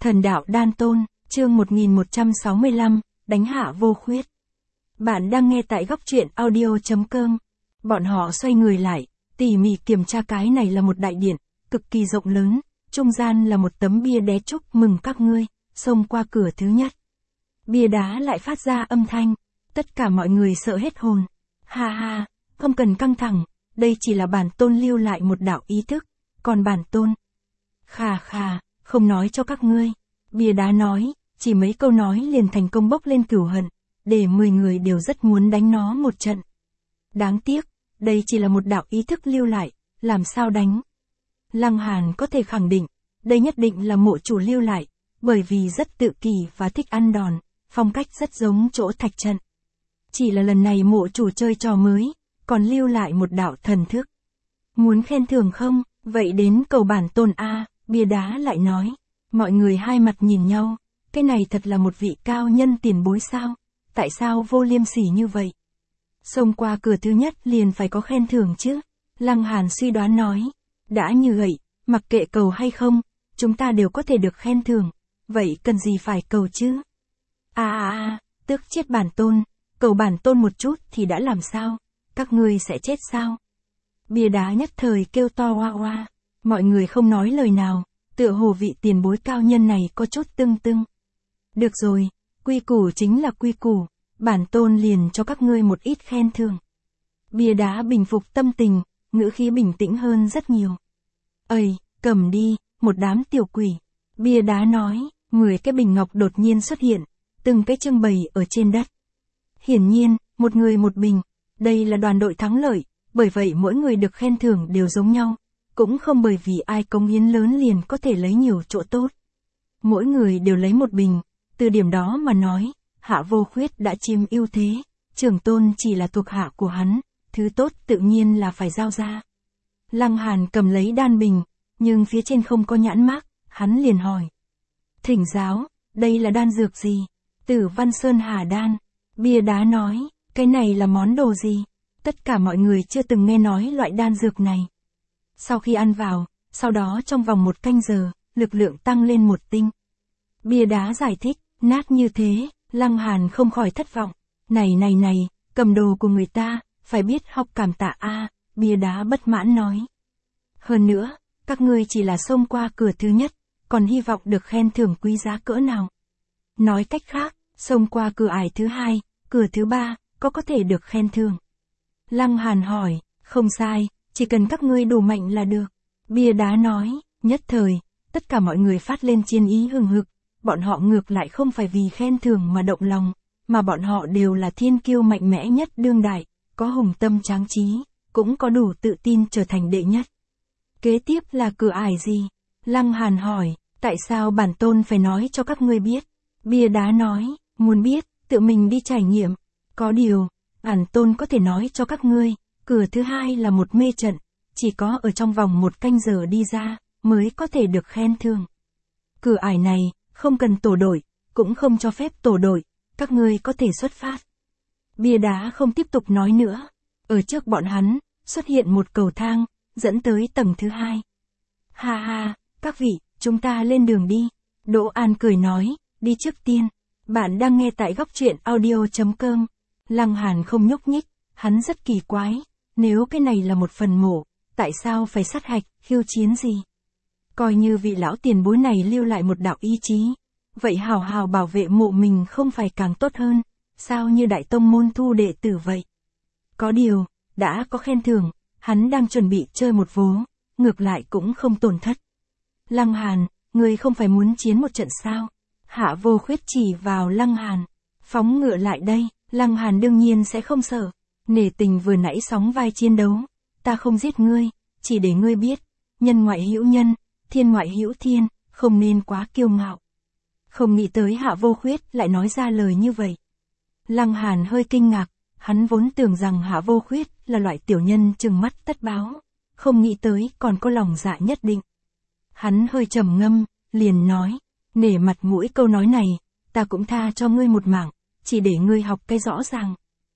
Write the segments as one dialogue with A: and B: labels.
A: Thần đạo Đan Tôn, chương 1165, đánh Hạ Vô Khuyết. Bạn đang nghe tại góc truyện audio.com. Bọn họ xoay người lại, tỉ mỉ kiểm tra cái này là một đại điện, cực kỳ rộng lớn, trung gian là một tấm bia đá chúc mừng các ngươi, xông qua cửa thứ nhất. Bia đá lại phát ra âm thanh, tất cả mọi người sợ hết hồn. Ha ha, không cần căng thẳng, đây chỉ là bản tôn lưu lại một đạo ý thức, còn bản tôn. Khà khà, không nói cho các ngươi. Bia đá nói, chỉ mấy câu nói liền thành công bốc lên cửu hận, để 10 người đều rất muốn đánh nó một trận. Đáng tiếc, đây chỉ là một đạo ý thức lưu lại, làm sao đánh. Lăng Hàn có thể khẳng định, đây nhất định là mộ chủ lưu lại, bởi vì rất tự kỷ và thích ăn đòn, phong cách rất giống chỗ thạch trận. Chỉ là lần này mộ chủ chơi trò mới, còn lưu lại một đạo thần thức. Muốn khen thưởng không, vậy đến cầu bản tôn A, bia đá lại nói. Mọi người hai mặt nhìn nhau, cái này thật là một vị cao nhân tiền bối sao, tại sao vô liêm sỉ như vậy? Xông qua cửa thứ nhất liền phải có khen thưởng chứ, Lăng Hàn suy đoán nói, đã như vậy, mặc kệ cầu hay không, chúng ta đều có thể được khen thưởng, vậy cần gì phải cầu chứ? Tức chết bản tôn, cầu bản tôn một chút thì đã làm sao, các ngươi sẽ chết sao? Bia đá nhất thời kêu to oa oa, mọi người không nói lời nào. Tựa hồ vị tiền bối cao nhân này có chút tưng tưng. Được rồi, quy củ chính là quy củ, bản tôn liền cho các ngươi một ít khen thưởng. Bia đá bình phục tâm tình, ngữ khí bình tĩnh hơn rất nhiều. Ây, cầm đi, một đám tiểu quỷ. Bia đá nói, 10 cái bình ngọc đột nhiên xuất hiện, từng cái trưng bày ở trên đất. Hiển nhiên, một người một bình, đây là đoàn đội thắng lợi, bởi vậy mỗi người được khen thưởng đều giống nhau. Cũng không bởi vì ai cống hiến lớn liền có thể lấy nhiều chỗ tốt. Mỗi người đều lấy một bình, từ điểm đó mà nói, Hạ Vô Khuyết đã chiếm ưu thế, trưởng tôn chỉ là thuộc hạ của hắn, thứ tốt tự nhiên là phải giao ra. Lăng Hàn cầm lấy đan bình, nhưng phía trên không có nhãn mác, hắn liền hỏi. Thỉnh giáo, đây là đan dược gì? Tử Văn Sơn Hà đan. Bia đá nói, cái này là món đồ gì? Tất cả mọi người chưa từng nghe nói loại đan dược này. Sau khi ăn vào, sau đó trong vòng 1 canh giờ, lực lượng tăng lên 1 tinh. Bia đá giải thích, nát như thế, Lăng Hàn không khỏi thất vọng. Này, cầm đồ của người ta, phải biết học cảm tạ a, bia đá bất mãn nói. Hơn nữa, các ngươi chỉ là xông qua cửa thứ nhất, còn hy vọng được khen thưởng quý giá cỡ nào. Nói cách khác, xông qua cửa ải thứ 2, cửa thứ 3, có thể được khen thưởng. Lăng Hàn hỏi, không sai. Chỉ cần các ngươi đủ mạnh là được. Bia đá nói, nhất thời, tất cả mọi người phát lên chiến ý hừng hực, bọn họ ngược lại không phải vì khen thưởng mà động lòng, mà bọn họ đều là thiên kiêu mạnh mẽ nhất đương đại, có hùng tâm tráng trí, cũng có đủ tự tin trở thành đệ nhất. Kế tiếp là cửa ải gì? Lăng Hàn hỏi, tại sao bản tôn phải nói cho các ngươi biết? Bia đá nói, muốn biết, tự mình đi trải nghiệm. Có điều, bản tôn có thể nói cho các ngươi. Cửa thứ 2 là một mê trận, chỉ có ở trong vòng 1 canh giờ đi ra, mới có thể được khen thưởng. Cửa ải này, không cần tổ đội, cũng không cho phép tổ đội, các ngươi có thể xuất phát. Bia đá không tiếp tục nói nữa. Ở trước bọn hắn, xuất hiện một cầu thang, dẫn tới tầng thứ 2. Ha ha, các vị, chúng ta lên đường đi. Đỗ An cười nói, đi trước tiên. Bạn đang nghe tại góc truyện audio.com. Lăng Hàn không nhúc nhích, hắn rất kỳ quái. Nếu cái này là một phần mộ, tại sao phải sát hạch, khiêu chiến gì? Coi như vị lão tiền bối này lưu lại một đạo ý chí, vậy hào hào bảo vệ mộ mình không phải càng tốt hơn, sao như đại tông môn thu đệ tử vậy? Có điều, đã có khen thưởng, hắn đang chuẩn bị chơi một vố, ngược lại cũng không tổn thất. Lăng Hàn, ngươi không phải muốn chiến một trận sao? Hạ Vô Khuyết chỉ vào Lăng Hàn, phóng ngựa lại đây, Lăng Hàn đương nhiên sẽ không sợ. Nể tình vừa nãy sóng vai chiến đấu, ta không giết ngươi, chỉ để ngươi biết, nhân ngoại hữu nhân, thiên ngoại hữu thiên, không nên quá kiêu ngạo. Không nghĩ tới Hạ Vô Khuyết lại nói ra lời như vậy. Lăng Hàn hơi kinh ngạc, hắn vốn tưởng rằng Hạ Vô Khuyết là loại tiểu nhân trừng mắt tất báo, không nghĩ tới còn có lòng dạ nhất định. Hắn hơi trầm ngâm, liền nói, nể mặt mũi câu nói này, ta cũng tha cho ngươi một mạng, chỉ để ngươi học cái rõ ràng.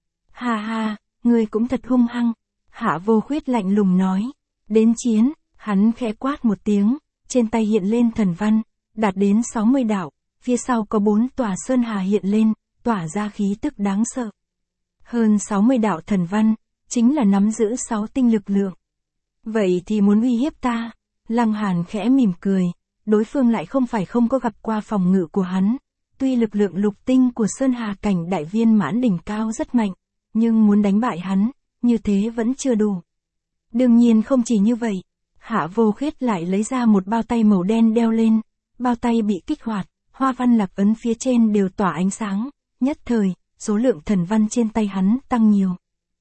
A: Ha ha, ngươi cũng thật hung hăng. Hạ Vô Khuyết lạnh lùng nói. Đến chiến, hắn khẽ quát một tiếng, trên tay hiện lên thần văn, đạt đến 60 đạo, phía sau có 4 tòa sơn hà hiện lên, tỏa ra khí tức đáng sợ. Hơn 60 đạo thần văn, chính là nắm giữ 6 tinh lực lượng. Vậy thì muốn uy hiếp ta? Lăng Hàn khẽ mỉm cười, đối phương lại không phải không có gặp qua phòng ngự của hắn. Tuy lực lượng lục tinh của Sơn Hà cảnh đại viên mãn đỉnh cao rất mạnh, nhưng muốn đánh bại hắn, như thế vẫn chưa đủ. Đương nhiên không chỉ như vậy, Hạ Vô Khuyết lại lấy ra một bao tay màu đen đeo lên, bao tay bị kích hoạt, hoa văn lạc ấn phía trên đều tỏa ánh sáng, nhất thời, số lượng thần văn trên tay hắn tăng nhiều.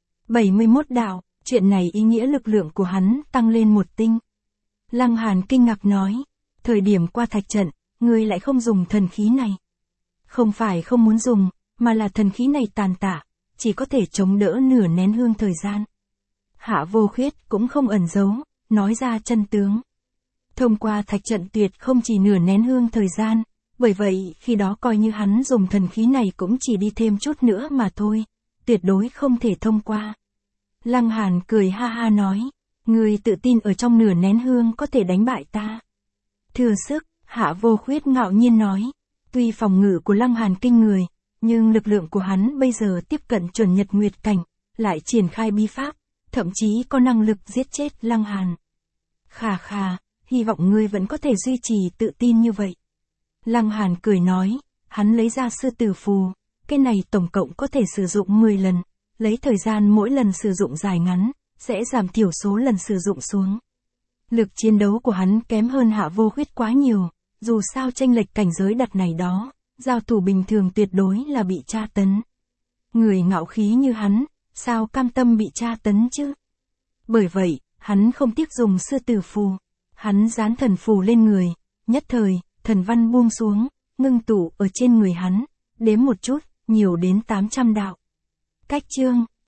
A: 71 đạo, chuyện này ý nghĩa lực lượng của hắn tăng lên 1 tinh. Lăng Hàn kinh ngạc nói, thời điểm qua thạch trận, ngươi lại không dùng thần khí này. Không phải không muốn dùng, mà là thần khí này tàn tạ, chỉ có thể chống đỡ nửa nén hương thời gian. Hạ Vô Khuyết cũng không ẩn giấu, nói ra chân tướng. Thông qua thạch trận tuyệt không chỉ nửa nén hương thời gian, bởi vậy khi đó coi như hắn dùng thần khí này cũng chỉ đi thêm chút nữa mà thôi, tuyệt đối không thể thông qua. Lăng Hàn cười ha ha nói, ngươi tự tin ở trong nửa nén hương có thể đánh bại ta. Thừa sức, Hạ Vô Khuyết ngạo nhiên nói, tuy phòng ngự của Lăng Hàn kinh người, nhưng lực lượng của hắn bây giờ tiếp cận chuẩn nhật nguyệt cảnh, lại triển khai bí pháp, thậm chí có năng lực giết chết Lăng Hàn. Khà khà, hy vọng ngươi vẫn có thể duy trì tự tin như vậy. Lăng Hàn cười nói, hắn lấy ra sư tử phù, cái này tổng cộng có thể sử dụng 10 lần, lấy thời gian mỗi lần sử dụng dài ngắn, sẽ giảm thiểu số lần sử dụng xuống. Lực chiến đấu của hắn kém hơn Hạ Vô Khuyết quá nhiều, dù sao chênh lệch cảnh giới đặt này đó, giao thủ bình thường tuyệt đối là bị tra tấn. Người ngạo khí như hắn, sao cam tâm bị tra tấn chứ? Bởi vậy, hắn không tiếc dùng sư tử phù, hắn dán thần phù lên người, nhất thời, thần văn buông xuống, ngưng tụ ở trên người hắn, đếm một chút, nhiều đến 800 đạo. Cách chương